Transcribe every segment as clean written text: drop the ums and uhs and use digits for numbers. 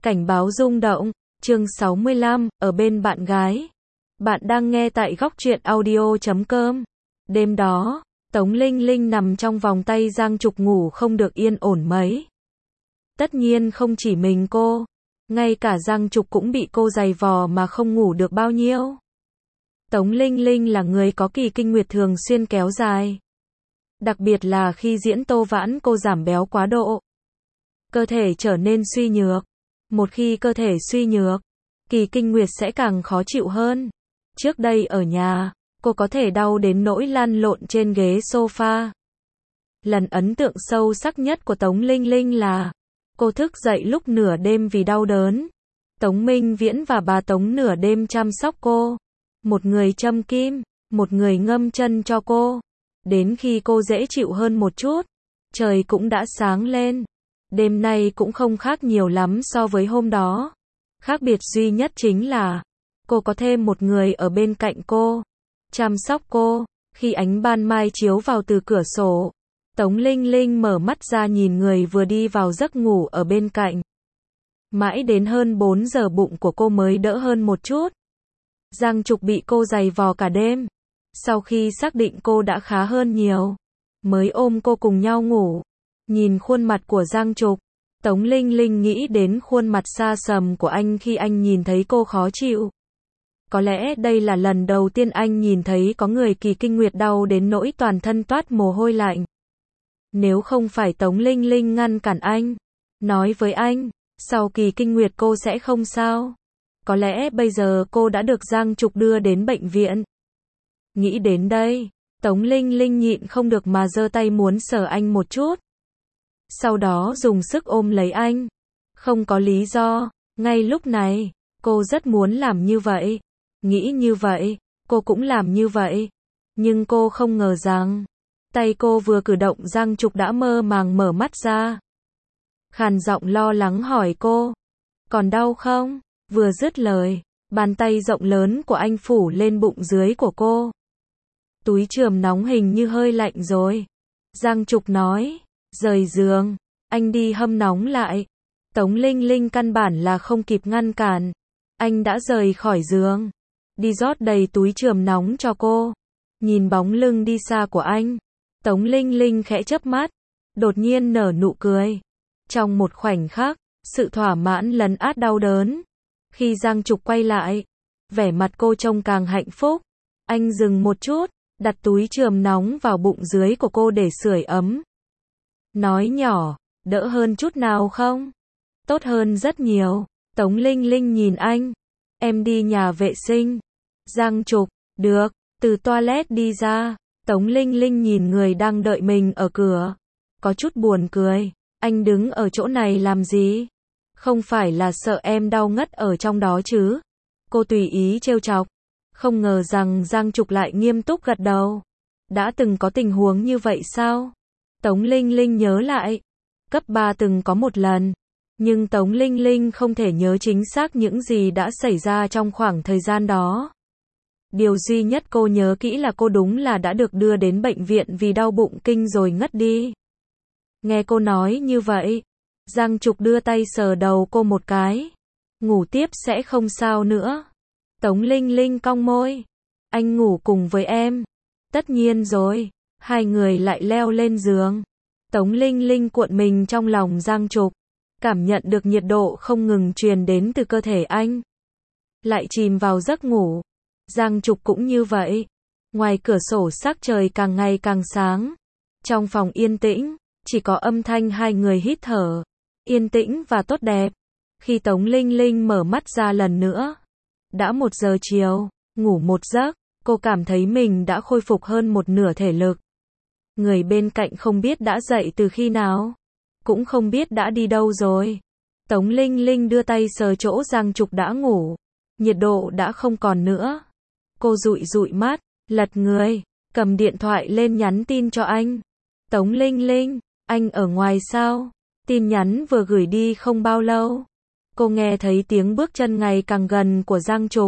Cảnh báo rung động, chương 65, ở bên bạn gái. Bạn đang nghe tại góc truyện audio.com. Đêm đó, Tống Linh Linh nằm trong vòng tay Giang Trục ngủ không được yên ổn mấy. Tất nhiên không chỉ mình cô, ngay cả Giang Trục cũng bị cô giày vò mà không ngủ được bao nhiêu. Tống Linh Linh là người có kỳ kinh nguyệt thường xuyên kéo dài. Đặc biệt là khi diễn Tô Vãn cô giảm béo quá độ. Cơ thể trở nên suy nhược. Một khi cơ thể suy nhược, kỳ kinh nguyệt sẽ càng khó chịu hơn. Trước đây ở nhà, cô có thể đau đến nỗi lăn lộn trên ghế sofa. Lần ấn tượng sâu sắc nhất của Tống Linh Linh là cô thức dậy lúc nửa đêm vì đau đớn. Tống Minh Viễn và bà Tống nửa đêm chăm sóc cô. Một người châm kim, một người ngâm chân cho cô. Đến khi cô dễ chịu hơn một chút, trời cũng đã sáng lên. Đêm nay cũng không khác nhiều lắm so với hôm đó. Khác biệt duy nhất chính là cô có thêm một người ở bên cạnh cô, chăm sóc cô. Khi ánh ban mai chiếu vào từ cửa sổ, Tống Linh Linh mở mắt ra nhìn người vừa đi vào giấc ngủ ở bên cạnh. Mãi đến hơn 4 giờ bụng của cô mới đỡ hơn một chút. Giang Trục bị cô giày vò cả đêm. Sau khi xác định cô đã khá hơn nhiều, mới ôm cô cùng nhau ngủ. Nhìn khuôn mặt của Giang Trục, Tống Linh Linh nghĩ đến khuôn mặt xa sầm của anh khi anh nhìn thấy cô khó chịu. Có lẽ đây là lần đầu tiên anh nhìn thấy có người kỳ kinh nguyệt đau đến nỗi toàn thân toát mồ hôi lạnh. Nếu không phải Tống Linh Linh ngăn cản anh, nói với anh, sau kỳ kinh nguyệt cô sẽ không sao. Có lẽ bây giờ cô đã được Giang Trục đưa đến bệnh viện. Nghĩ đến đây, Tống Linh Linh nhịn không được mà giơ tay muốn sờ anh một chút. Sau đó dùng sức ôm lấy anh. Không có lý do, ngay lúc này, cô rất muốn làm như vậy. Nghĩ như vậy, cô cũng làm như vậy. Nhưng cô không ngờ rằng, tay cô vừa cử động Giang Trục đã mơ màng mở mắt ra. Khàn giọng lo lắng hỏi cô, còn đau không? Vừa dứt lời, bàn tay rộng lớn của anh phủ lên bụng dưới của cô. Túi chườm nóng hình như hơi lạnh rồi. Giang Trục nói, rời giường, anh đi hâm nóng lại. Tống Linh Linh căn bản là không kịp ngăn cản. Anh đã rời khỏi giường, đi rót đầy túi chườm nóng cho cô. Nhìn bóng lưng đi xa của anh, Tống Linh Linh khẽ chớp mắt, đột nhiên nở nụ cười. Trong một khoảnh khắc, sự thỏa mãn lấn át đau đớn. Khi Giang Trục quay lại, vẻ mặt cô trông càng hạnh phúc. Anh dừng một chút, đặt túi chườm nóng vào bụng dưới của cô để sưởi ấm. Nói nhỏ, đỡ hơn chút nào không? Tốt hơn rất nhiều. Tống Linh Linh nhìn anh. Em đi nhà vệ sinh. Giang Trục, được. Từ toilet đi ra, Tống Linh Linh nhìn người đang đợi mình ở cửa. Có chút buồn cười. Anh đứng ở chỗ này làm gì? Không phải là sợ em đau ngất ở trong đó chứ? Cô tùy ý trêu chọc. Không ngờ rằng Giang Trục lại nghiêm túc gật đầu. Đã từng có tình huống như vậy sao? Tống Linh Linh nhớ lại. Cấp 3 từng có một lần. Nhưng Tống Linh Linh không thể nhớ chính xác những gì đã xảy ra trong khoảng thời gian đó. Điều duy nhất cô nhớ kỹ là cô đúng là đã được đưa đến bệnh viện vì đau bụng kinh rồi ngất đi. Nghe cô nói như vậy, Giang Trục đưa tay sờ đầu cô một cái. Ngủ tiếp sẽ không sao nữa. Tống Linh Linh cong môi. Anh ngủ cùng với em. Tất nhiên rồi. Hai người lại leo lên giường. Tống Linh Linh cuộn mình trong lòng Giang Trục. Cảm nhận được nhiệt độ không ngừng truyền đến từ cơ thể anh. Lại chìm vào giấc ngủ. Giang Trục cũng như vậy. Ngoài cửa sổ sắc trời càng ngày càng sáng. Trong phòng yên tĩnh, chỉ có âm thanh hai người hít thở. Yên tĩnh và tốt đẹp. Khi Tống Linh Linh mở mắt ra lần nữa. Đã 1 giờ chiều, ngủ một giấc, cô cảm thấy mình đã khôi phục hơn một nửa thể lực. Người bên cạnh không biết đã dậy từ khi nào, cũng không biết đã đi đâu rồi. Tống Linh Linh đưa tay sờ chỗ Giang Trục đã ngủ, nhiệt độ đã không còn nữa. Cô dụi dụi mắt, lật người, cầm điện thoại lên nhắn tin cho anh. Tống Linh Linh, anh ở ngoài sao? Tin nhắn vừa gửi đi không bao lâu. Cô nghe thấy tiếng bước chân ngày càng gần của Giang Trục.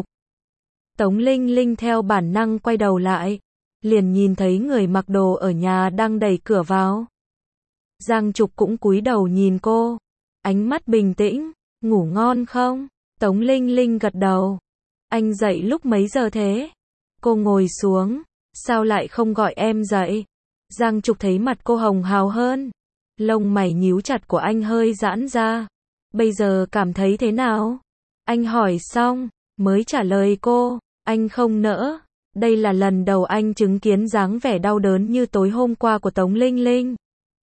Tống Linh Linh theo bản năng quay đầu lại, liền nhìn thấy người mặc đồ ở nhà đang đẩy cửa vào. Giang Trục cũng cúi đầu nhìn cô, ánh mắt bình tĩnh, ngủ ngon không? Tống Linh Linh gật đầu. Anh dậy lúc mấy giờ thế? Cô ngồi xuống. Sao lại không gọi em dậy? Giang Trục thấy mặt cô hồng hào hơn. Lông mày nhíu chặt của anh hơi giãn ra. Bây giờ cảm thấy thế nào? Anh hỏi xong, mới trả lời cô. Anh không nỡ. Đây là lần đầu anh chứng kiến dáng vẻ đau đớn như tối hôm qua của Tống Linh Linh.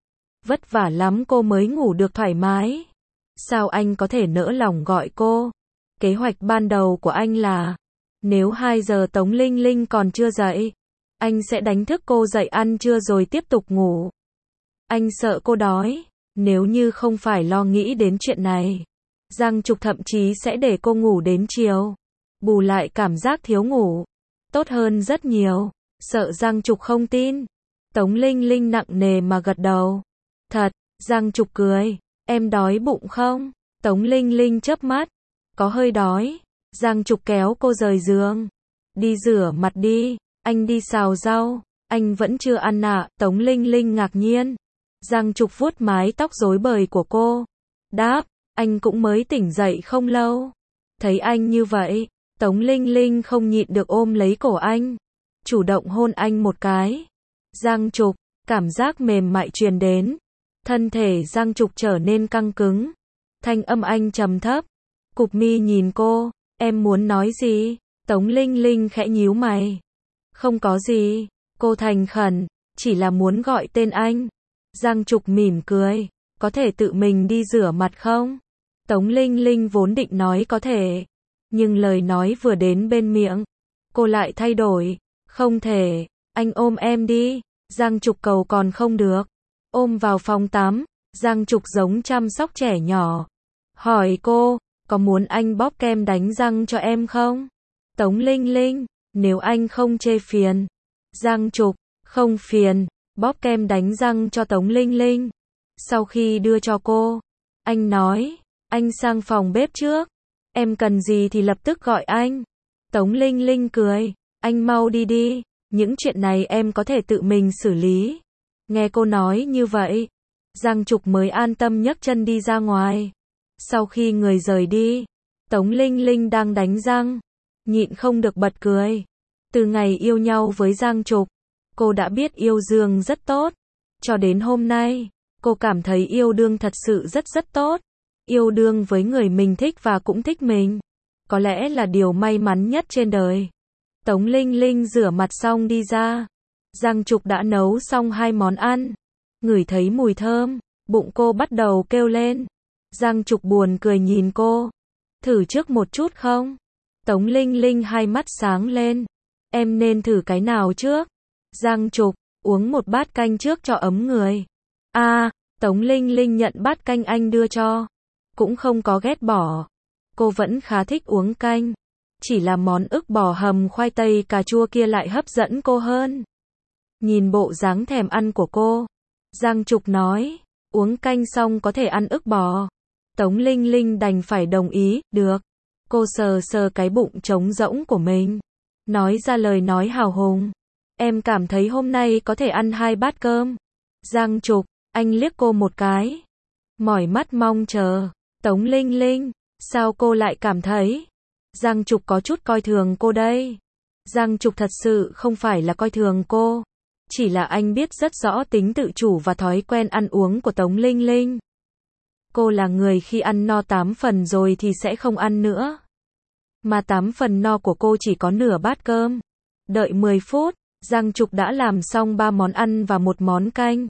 Vất vả lắm cô mới ngủ được thoải mái. Sao anh có thể nỡ lòng gọi cô? Kế hoạch ban đầu của anh là, nếu 2 giờ Tống Linh Linh còn chưa dậy, anh sẽ đánh thức cô dậy ăn trưa rồi tiếp tục ngủ. Anh sợ cô đói. Nếu như không phải lo nghĩ đến chuyện này, Giang Trục thậm chí sẽ để cô ngủ đến chiều. Bù lại cảm giác thiếu ngủ. Tốt hơn rất nhiều. Sợ Giang Trục không tin. Tống Linh Linh nặng nề mà gật đầu. Thật. Giang Trục cười. Em đói bụng không? Tống Linh Linh chớp mắt. Có hơi đói. Giang Trục kéo cô rời giường. Đi rửa mặt đi. Anh đi xào rau. Anh vẫn chưa ăn à? Tống Linh Linh ngạc nhiên. Giang Trục vuốt mái tóc rối bời của cô. Đáp. Anh cũng mới tỉnh dậy không lâu. Thấy anh như vậy, Tống Linh Linh không nhịn được ôm lấy cổ anh. Chủ động hôn anh một cái. Giang Trục. Cảm giác mềm mại truyền đến. Thân thể Giang Trục trở nên căng cứng. Thanh âm anh trầm thấp. Cụp mi nhìn cô. Em muốn nói gì? Tống Linh Linh khẽ nhíu mày. Không có gì. Cô thành khẩn. Chỉ là muốn gọi tên anh. Giang Trục mỉm cười. Có thể tự mình đi rửa mặt không? Tống Linh Linh vốn định nói có thể. Nhưng lời nói vừa đến bên miệng, cô lại thay đổi. Không thể. Anh ôm em đi. Giang Trục cầu còn không được. Ôm vào phòng tắm. Giang Trục giống chăm sóc trẻ nhỏ. Hỏi cô, có muốn anh bóp kem đánh răng cho em không? Tống Linh Linh, nếu anh không chê phiền. Giang Trục, không phiền. Bóp kem đánh răng cho Tống Linh Linh. Sau khi đưa cho cô, anh nói, anh sang phòng bếp trước. Em cần gì thì lập tức gọi anh. Tống Linh Linh cười, anh mau đi đi. Những chuyện này em có thể tự mình xử lý. Nghe cô nói như vậy, Giang Trục mới an tâm nhấc chân đi ra ngoài. Sau khi người rời đi, Tống Linh Linh đang đánh răng, nhịn không được bật cười. Từ ngày yêu nhau với Giang Trục, cô đã biết yêu Dương rất tốt. Cho đến hôm nay, cô cảm thấy yêu đương thật sự rất tốt. Yêu đương với người mình thích và cũng thích mình. Có lẽ là điều may mắn nhất trên đời. Tống Linh Linh rửa mặt xong đi ra. Giang Trục đã nấu xong 2 món ăn. Ngửi thấy mùi thơm, bụng cô bắt đầu kêu lên. Giang Trục buồn cười nhìn cô. Thử trước một chút không? Tống Linh Linh hai mắt sáng lên. Em nên thử cái nào trước? Giang Trục, uống một bát canh trước cho ấm người. Tống Linh Linh nhận bát canh anh đưa cho. Cũng không có ghét bỏ. Cô vẫn khá thích uống canh. Chỉ là món ức bò hầm khoai tây cà chua kia lại hấp dẫn cô hơn. Nhìn bộ dáng thèm ăn của cô, Giang Trục nói, uống canh xong có thể ăn ức bò. Tống Linh Linh đành phải đồng ý, được. Cô sờ sờ cái bụng trống rỗng của mình. Nói ra lời nói hào hùng. Em cảm thấy hôm nay có thể ăn 2 bát cơm. Giang Trục, anh liếc cô một cái. Mỏi mắt mong chờ. Tống Linh Linh, sao cô lại cảm thấy? Giang Trục có chút coi thường cô đây. Giang Trục thật sự không phải là coi thường cô. Chỉ là anh biết rất rõ tính tự chủ và thói quen ăn uống của Tống Linh Linh. Cô là người khi ăn no 8 phần rồi thì sẽ không ăn nữa. Mà 8 phần no của cô chỉ có nửa bát cơm. Đợi 10 phút, Giang Trục đã làm xong 3 món ăn và 1 món canh.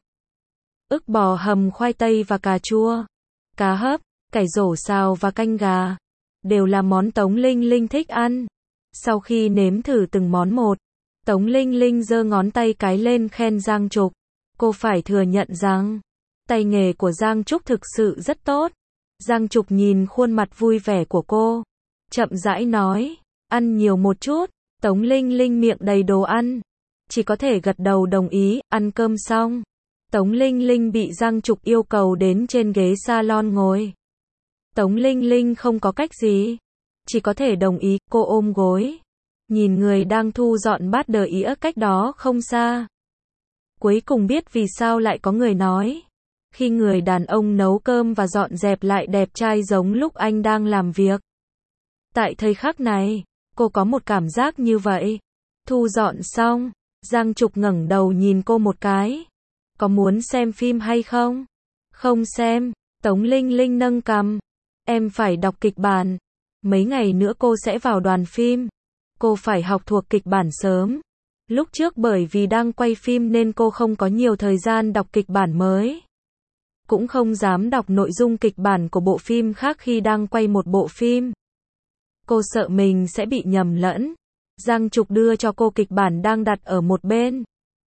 Ức bò hầm khoai tây và cà chua. Cá hấp, cải rổ xào và canh gà. Đều là món Tống Linh Linh thích ăn. Sau khi nếm thử từng món một, Tống Linh Linh giơ ngón tay cái lên khen Giang Trục. Cô phải thừa nhận rằng, tay nghề của Giang Trục thực sự rất tốt. Giang Trục nhìn khuôn mặt vui vẻ của cô, chậm rãi nói, ăn nhiều một chút. Tống Linh Linh miệng đầy đồ ăn, chỉ có thể gật đầu đồng ý. Ăn cơm xong, Tống Linh Linh bị Giang Trục yêu cầu đến trên ghế salon ngồi. Tống Linh Linh không có cách gì, chỉ có thể đồng ý. Cô ôm gối, nhìn người đang thu dọn bát đờ ĩa cách đó không xa. Cuối cùng biết vì sao lại có người nói, khi người đàn ông nấu cơm và dọn dẹp lại đẹp trai giống lúc anh đang làm việc. Tại thời khắc này, cô có một cảm giác như vậy. Thu dọn xong, Giang Trục ngẩng đầu nhìn cô một cái. Có muốn xem phim hay không? Không xem, Tống Linh Linh nâng cằm. Em phải đọc kịch bản. Mấy ngày nữa cô sẽ vào đoàn phim. Cô phải học thuộc kịch bản sớm. Lúc trước bởi vì đang quay phim nên cô không có nhiều thời gian đọc kịch bản mới. Cũng không dám đọc nội dung kịch bản của bộ phim khác khi đang quay một bộ phim. Cô sợ mình sẽ bị nhầm lẫn. Giang Trục đưa cho cô kịch bản đang đặt ở một bên.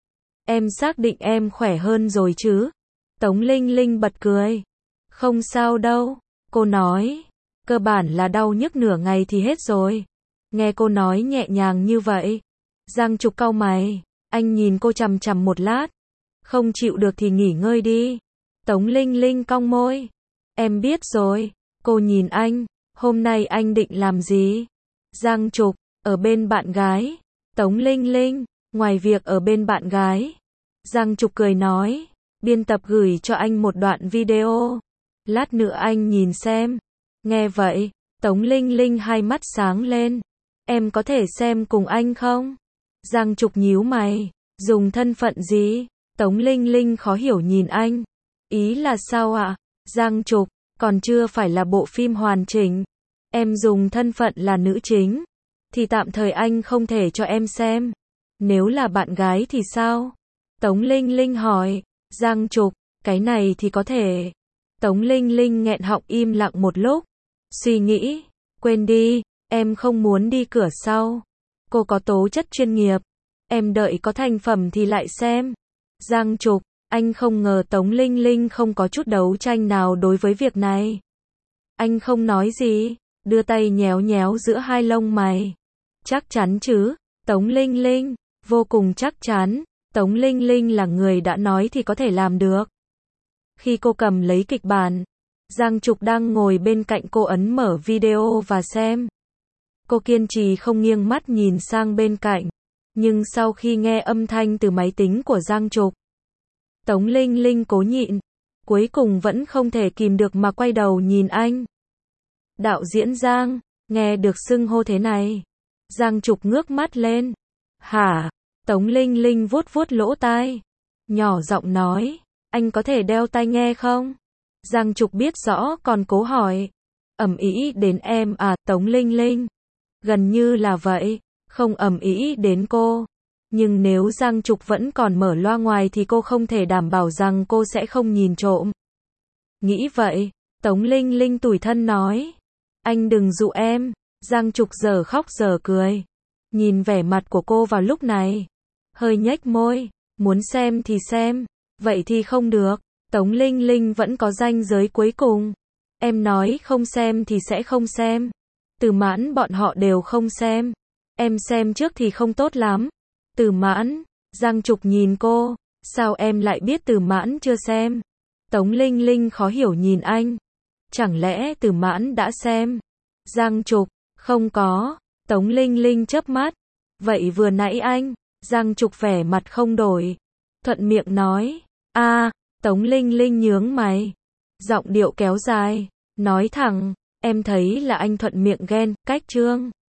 Em xác định em khỏe hơn rồi chứ? Tống Linh Linh bật cười. Không sao đâu, cô nói. Cơ bản là đau nhức nửa ngày thì hết rồi. Nghe cô nói nhẹ nhàng như vậy. Giang Trục cau mày. Anh nhìn cô chằm chằm một lát. Không chịu được thì nghỉ ngơi đi. Tống Linh Linh cong môi. Em biết rồi. Cô nhìn anh. Hôm nay anh định làm gì? Giang Trục, ở bên bạn gái. Tống Linh Linh, ngoài việc ở bên bạn gái. Giang Trục cười nói. Biên tập gửi cho anh một đoạn video. Lát nữa anh nhìn xem. Nghe vậy, Tống Linh Linh hai mắt sáng lên. Em có thể xem cùng anh không? Giang Trục nhíu mày. Dùng thân phận gì? Tống Linh Linh khó hiểu nhìn anh. Ý là sao ạ? Giang Trục, còn chưa phải là bộ phim hoàn chỉnh. Em dùng thân phận là nữ chính. Thì tạm thời anh không thể cho em xem. Nếu là bạn gái thì sao? Tống Linh Linh hỏi. Giang Trục, cái này thì có thể. Tống Linh Linh nghẹn họng im lặng một lúc. Suy nghĩ. Quên đi, em không muốn đi cửa sau. Cô có tố chất chuyên nghiệp. Em đợi có thành phẩm thì lại xem. Giang Trục, anh không ngờ Tống Linh Linh không có chút đấu tranh nào đối với việc này. Anh không nói gì, đưa tay nhéo nhéo giữa hai lông mày. Chắc chắn chứ? Tống Linh Linh, vô cùng chắc chắn. Tống Linh Linh là người đã nói thì có thể làm được. Khi cô cầm lấy kịch bản, Giang Trục đang ngồi bên cạnh cô ấn mở video và xem. Cô kiên trì không nghiêng mắt nhìn sang bên cạnh. Nhưng sau khi nghe âm thanh từ máy tính của Giang Trục, Tống Linh Linh cố nhịn. Cuối cùng vẫn không thể kìm được mà quay đầu nhìn anh. Đạo diễn Giang, nghe được xưng hô thế này. Giang Trục ngước mắt lên. Hả? Tống Linh Linh vuốt vuốt lỗ tai. Nhỏ giọng nói. Anh có thể đeo tai nghe không? Giang Trục biết rõ còn cố hỏi. Ầm ĩ đến em à? Tống Linh Linh. Gần như là vậy. Không ầm ĩ đến cô. Nhưng nếu Giang Trục vẫn còn mở loa ngoài thì cô không thể đảm bảo rằng cô sẽ không nhìn trộm. Nghĩ vậy, Tống Linh Linh tủi thân nói. Anh đừng dụ em. Giang Trục giờ khóc giờ cười. Nhìn vẻ mặt của cô vào lúc này. Hơi nhếch môi. Muốn xem thì xem. Vậy thì không được. Tống Linh Linh vẫn có ranh giới cuối cùng. Em nói không xem thì sẽ không xem. Từ Mãn bọn họ đều không xem. Em xem trước thì không tốt lắm. Từ Mãn. Giang Trục nhìn cô. Sao em lại biết Từ Mãn chưa xem? Tống Linh Linh khó hiểu nhìn anh. Chẳng lẽ Từ Mãn đã xem? Giang Trục. Không có. Tống Linh Linh chớp mắt. Vậy vừa nãy anh? Giang Trục vẻ mặt không đổi. Thuận miệng nói. Tống Linh Linh nhướng mày. Giọng điệu kéo dài. Nói thẳng. Em thấy là anh thuận miệng ghen, cách trương.